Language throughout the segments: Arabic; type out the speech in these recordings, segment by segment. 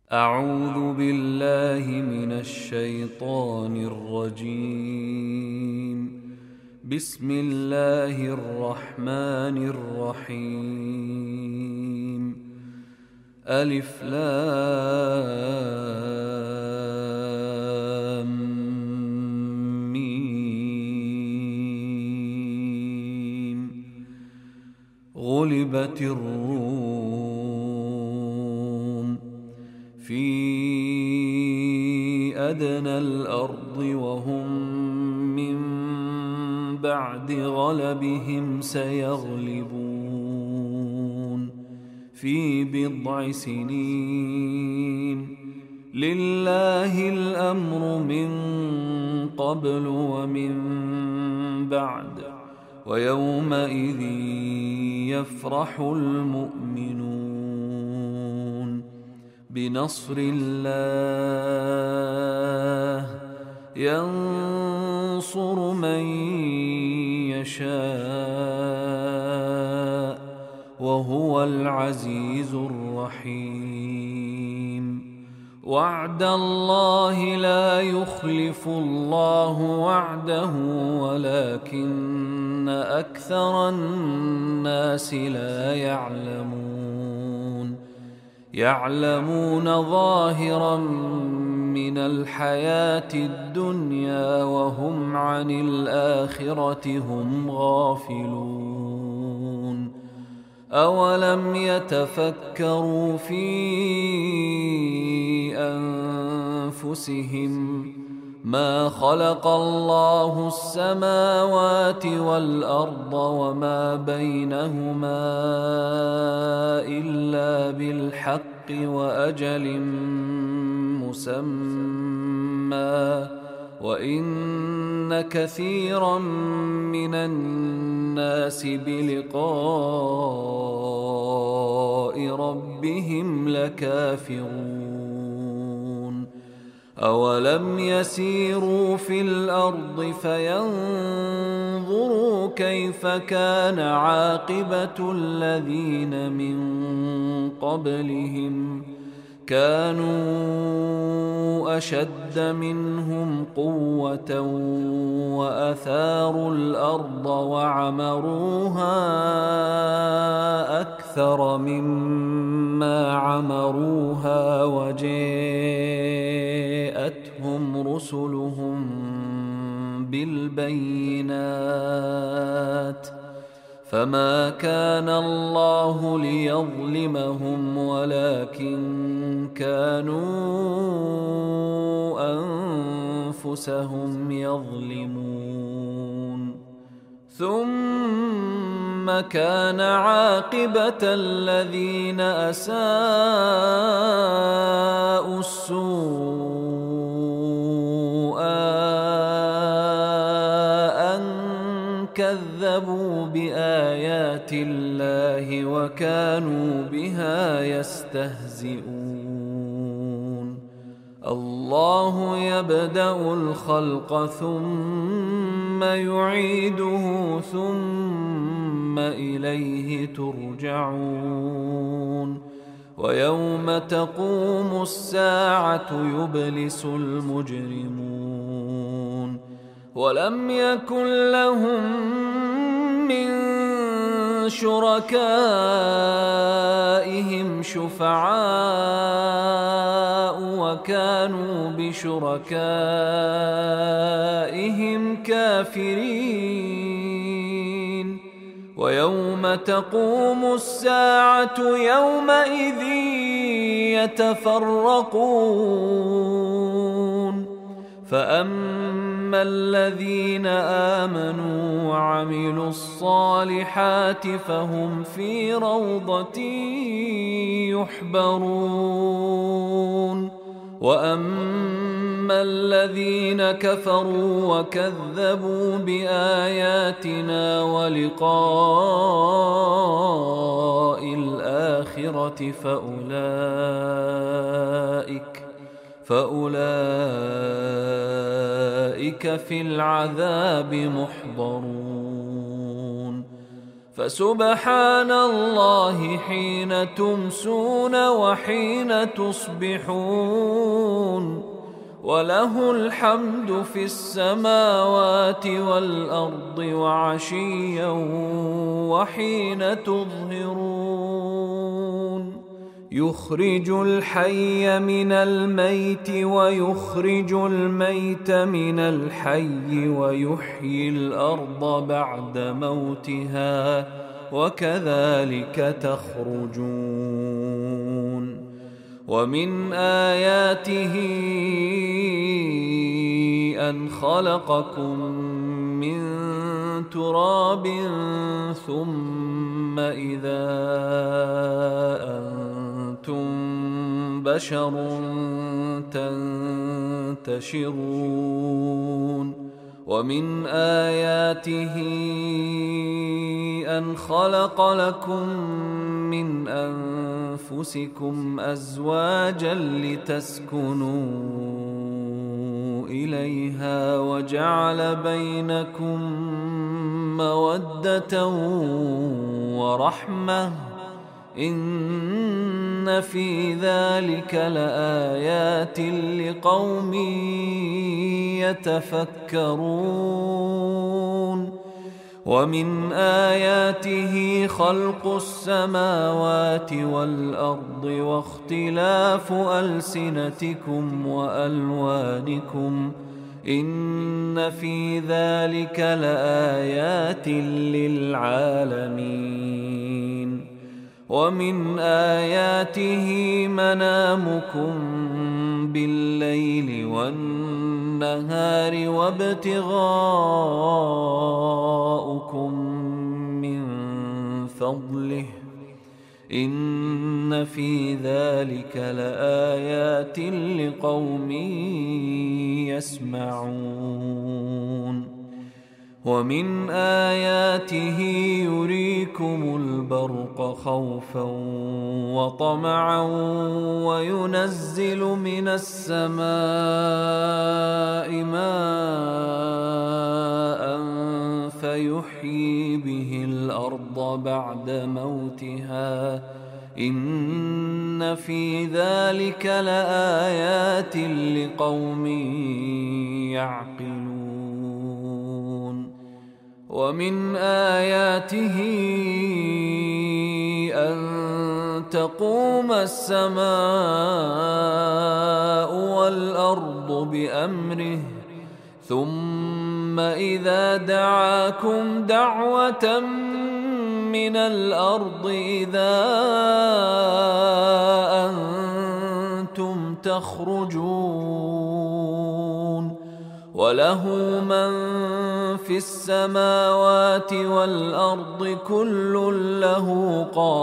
أعوذ بالله من الشيطان الرجيم. بسم الله الرحمن الرحيم. ألف لام ميم. غلبت الروم في أدنى الأرض وهم من بعد غلبهم سيغلبون في بضع سنين. لله الأمر من قبل ومن بعد ويومئذ يفرح المؤمنون بنصر الله ينصر من يشاء وهو العزيز الرحيم. وعد الله لا يخلف الله وعده ولكن أكثر الناس لا يعلمون ظاهرا من الحياة الدنيا وهم عن الآخرة هم غافلون. أولم يتفكروا في أنفسهم ما خلق الله السماوات والأرض وما بينهما إلا بالحق وأجل مسمى وإن كثيرا من الناس بلقاء ربهم لكافرون. أولم يسيروا في الأرض فينظروا كيف كان عاقبة الذين من قبلهم كانوا أشد منهم قوة وأثاروا الأرض وعمروها أكثر مما عمروها وجاءتهم رسلهم بالبينات فما كان الله ليظلمهم ولكن كانوا أنفسهم يظلمون. ثم كان عاقبة الذين أساءوا السوء أن كذبوا بآيات الله وكانوا بها يستهزئون. الله يبدأ الخلق ثم يعيده ثم إليه ترجعون. ويوم تقوم الساعة يبلس المجرمون ولم يكن لهم من شركائهم شفعاء وكانوا بشركائهم كافرين. ويوم تقوم الساعة يومئذ يتفرقون فأما الذين آمنوا وعملوا الصالحات فهم في روضة يحبرون. وأما الذين كفروا وكذبوا بآياتنا ولقاء الآخرة فأولئك في العذاب محضرون. فسبحان الله حين تمسون وحين تصبحون وله الحمد في السماوات والأرض وعشيا وحين تظهرون يخرج الحي من الميت ويخرج الميت من الحي ويحيي الأرض بعد موتها وكذلك تخرجون ومن آياته أن خلقكم من تراب ثم إذا أنتم بشر تنتشرون ومن آياته أن خلق لكم من أنفسكم أزواجا لتسكنوا إليها وجعل بينكم مودة ورحمة إن في ذلك لآيات لقوم يتفكرون ومن آياته خلق السماوات والأرض واختلاف ألسنتكم وألوانكم إن في ذلك لآيات للعالمين ومن آياته منامكم بالليل والنهار وابتغاؤكم من فضله إن في ذلك لآيات لقوم يسمعون ومن آياته يريكم البرق خوفا وطمعا وينزل من السماء ماء فيحيي به الأرض بعد موتها إن في ذلك لآيات لقوم يعقلون ومن آياته أن تقوم السماء والأرض بأمره ثم إذا دعاكم دعوة من الأرض إذا أنتم تخرجون وله من في السماوات والأرض كل له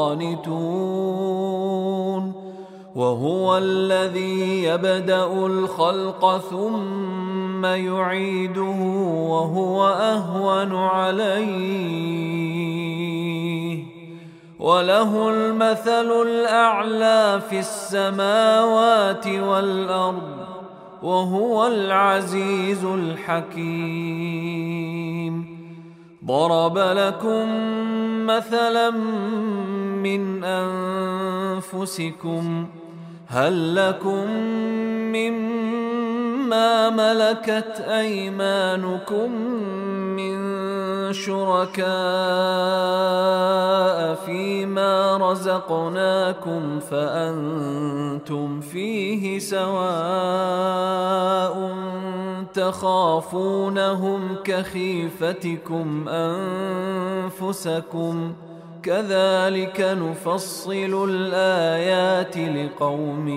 قانتون وهو الذي يبدأ الخلق ثم يعيده وهو أهون عليه وله المثل الأعلى في السماوات والأرض وهو العزيز الحكيم ضرب لكم مثلا من أنفسكم هل لكم مما ملكت أيمانكم من شركاء فيما رزقناكم فأنتم فيه سواء تخافونهم كخيفتكم أنفسكم كذلك نفصل الآيات لقوم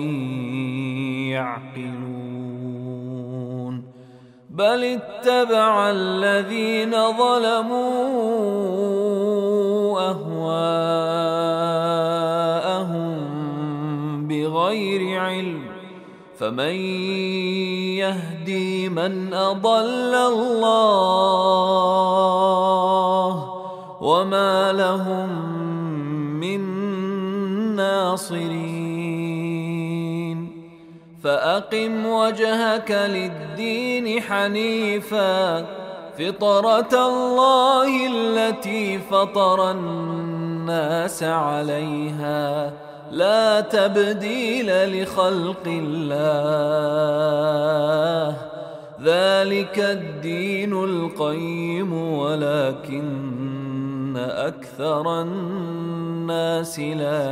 يعقلون بل اتبع الذين ظلموا أهواءهم بغير علم فمن يهدي من أضل الله وما لهم من ناصرين فأقم وجهك للدين حنيفا فطرة الله التي فطر الناس عليها لا تبديل لخلق الله ذلك الدين القيم ولكن أكثر الناس لا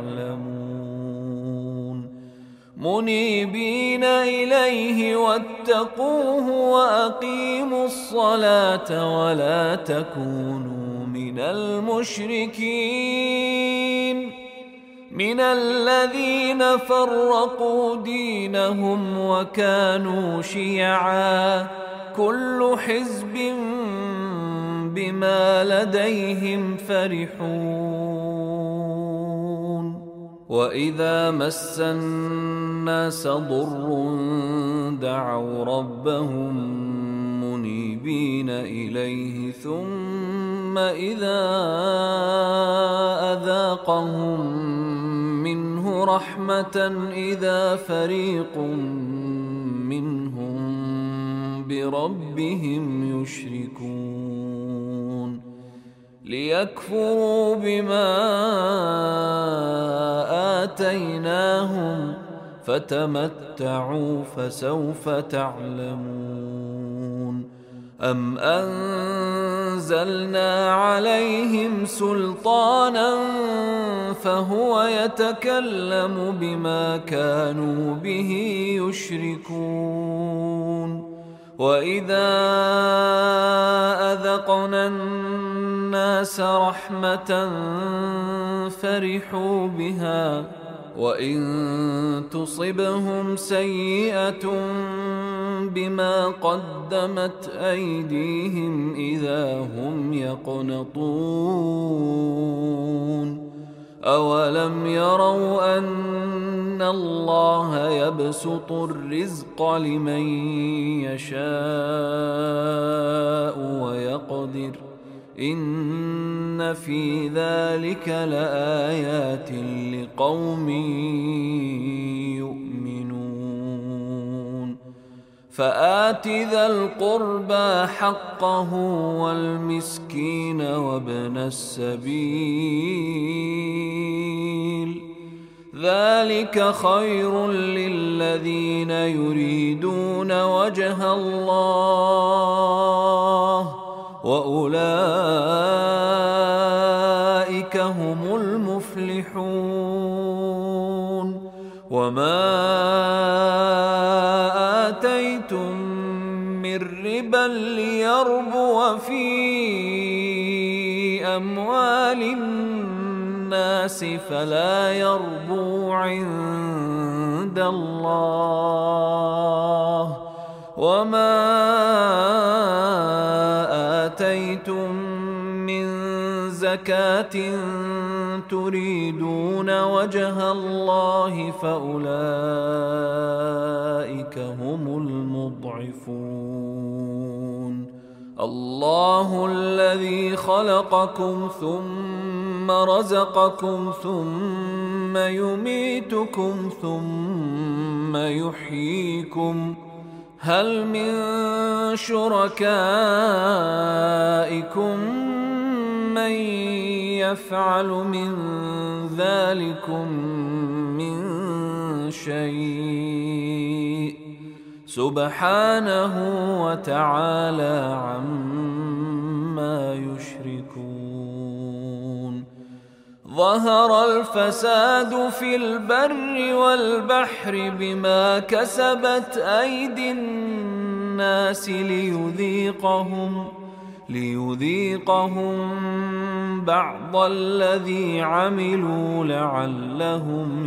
يعلمون منيبين إليه واتقوه وأقيموا الصلاة ولا تكونوا من المشركين من الذين فرقوا دينهم وكانوا شيعا كل حزب بما لديهم فرحون وإذا مس الناس ضر دعوا ربهم منيبين إليه ثم إذا أذاقهم منه رحمة إذا فريق منهم بربهم يشركون ليكفروا بما آتيناهم فتمتعوا فسوف تعلمون أم أنزلنا عليهم سلطانا فهو يتكلم بما كانوا به يشركون وإذا أذقنا الناس رحمة فرحوا بها وإن تصبهم سيئة بما قدمت أيديهم إذا هم يقنطون أولم يروا أن الله يبسط الرزق لمن يشاء ويقدر إن في ذلك لآيات لقوم يؤمنون فآت ذا القربى حقه والمسكين وابن السبيل ذلك خير للذين يريدون وجه الله وأولئك هم المفلحون وما آتيتم من ربا ليربو في أموال الناس فلا يربو عند الله وما آتيتم من زكاة تريدون وجه الله فأولئك هم المضعفون الله الذي خلقكم ثم رزقكم ثم يميتكم ثم يحييكم هل من شركائكم من يفعل من ذلكم من شيء سبحانه وتعالى عما يشركون ظهر الفساد في البر والبحر بما كسبت أيدي الناس ليذيقهم بعض الذي عملوا لعلهم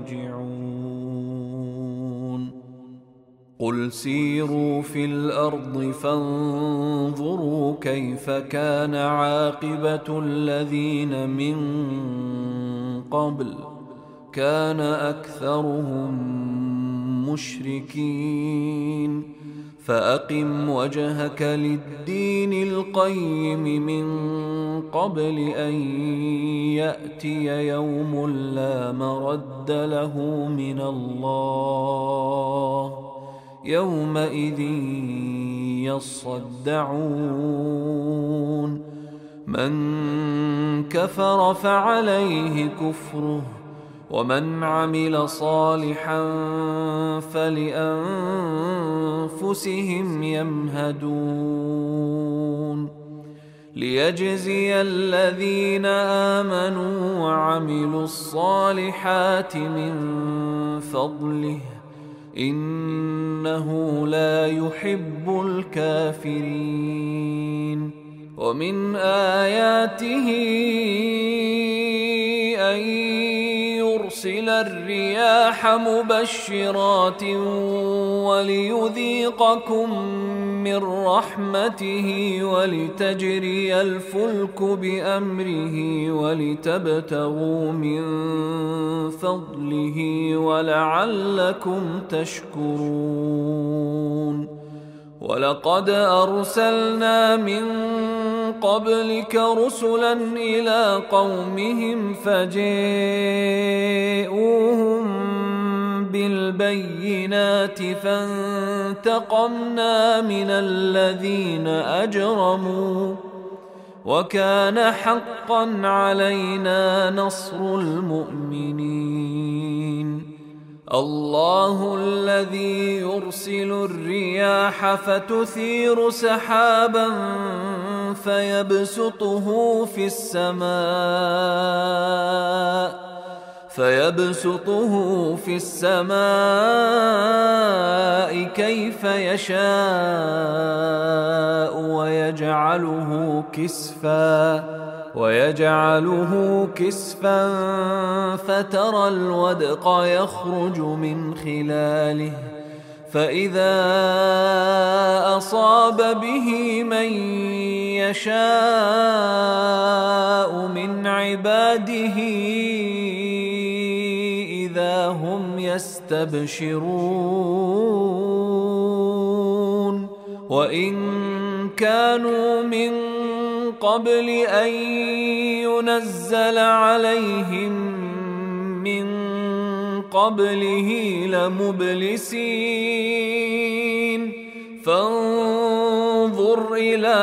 يرجعون قل سيروا في الأرض فانظروا كيف كان عاقبة الذين من قبل كان أكثرهم مشركين فأقم وجهك للدين القيم من قبل أن يأتي يوم لا مرد له من الله يومئذ يصدعون من كفر فعليه كفره ومن عمل صالحا فلأنفسهم يمهدون ليجزي الذين آمنوا وعملوا الصالحات من فضله إنه لا يحب الكافرين ومن آياته أن يرسل الرياح مبشرات وليذيقكم من رحمته ولتجري الفلك بأمره ولتبتغوا من فضله ولعلكم تشكرون ولقد أرسلنا من قبلك رسلا إلى قومهم فجاءوهم بالبينات فانتقمنا من الذين أجرموا وكان حقا علينا نصر المؤمنين الله الذي يرسل الرياح فتثير سحابا فيبسطه في السماء كيف يشاء ويجعله كسفا فترى الودق يخرج من خلاله فإذا أصاب به من يشاء من عباده إذا هم يستبشرون وإن كانوا من قبل أن ينزل عليهم من قبله لمبلسين فانظر إلى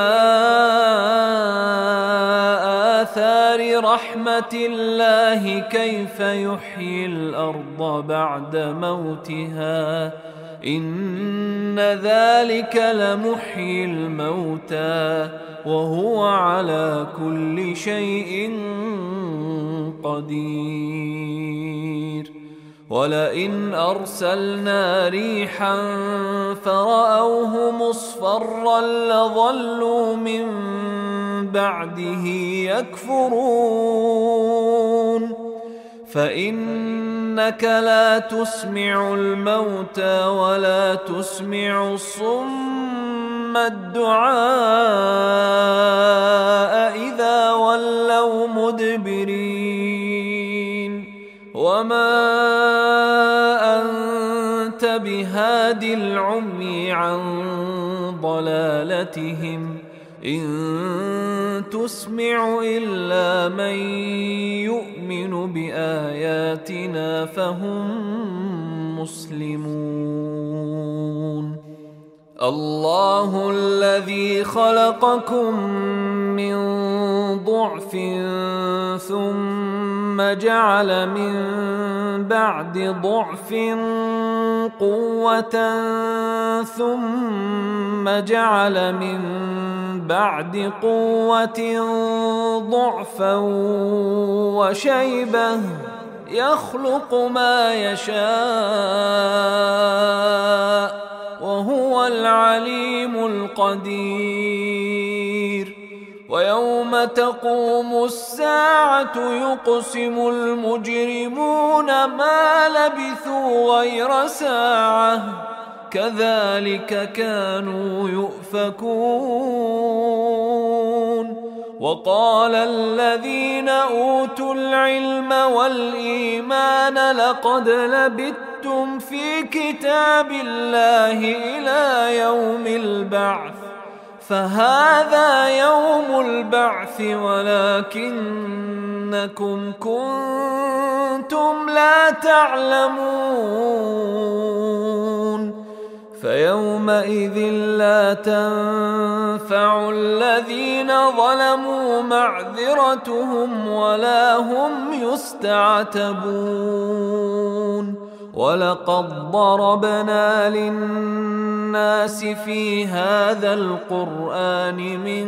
آثار رحمة الله كيف يحيي الأرض بعد موتها إن ذلك لمحيي الموتى وهو على كل شيء قدير ولئن أرسلنا ريحا فرأوه مصفرا لظلوا من بعده يكفرون فإنك لا تسمع الموتى ولا تسمع الصم الدعاء إذا ولوا مدبرين وما أنت بهاد العمي عن ضلالتهم إن تسمع إلا من يؤمن بآياتنا فهم مسلمون الله الذي خلقكم من ضعف ثم جعل من بعد ضعف قوة ثم جعل من بعد قوة ضعفا وشيبة يخلق ما يشاء وهو العليم القدير ويوم تقوم الساعة يقسم المجرمون ما لبثوا غير ساعة كذلك كانوا يؤفكون وقال الذين أوتوا العلم والإيمان لقد لبثتم في كتاب الله إلى يوم البعث فهذا يوم البعث ولكنكم كنتم لا تعلمون فيومئذ لا تنفع الذين ظلموا معذرتهم ولا هم يستعتبون. ولقد ضربنا للناس في هذا القرآن من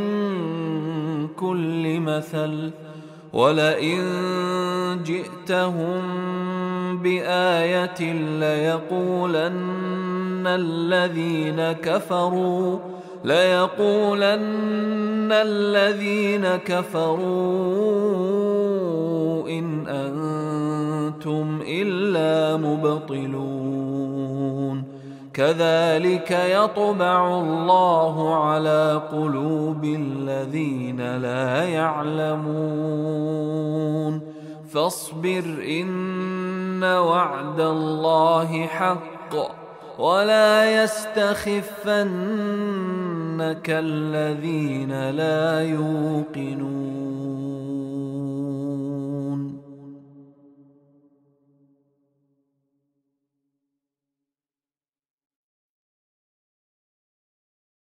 كل مثل ولئن جئتهم بآية ليقولن الذين كفروا إن أنتم إلا مبطلون. كذلك يطبع الله على قلوب الذين لا يعلمون. فاصبر إن وعد الله حق ولا يستخفنك الذين لا يوقنون.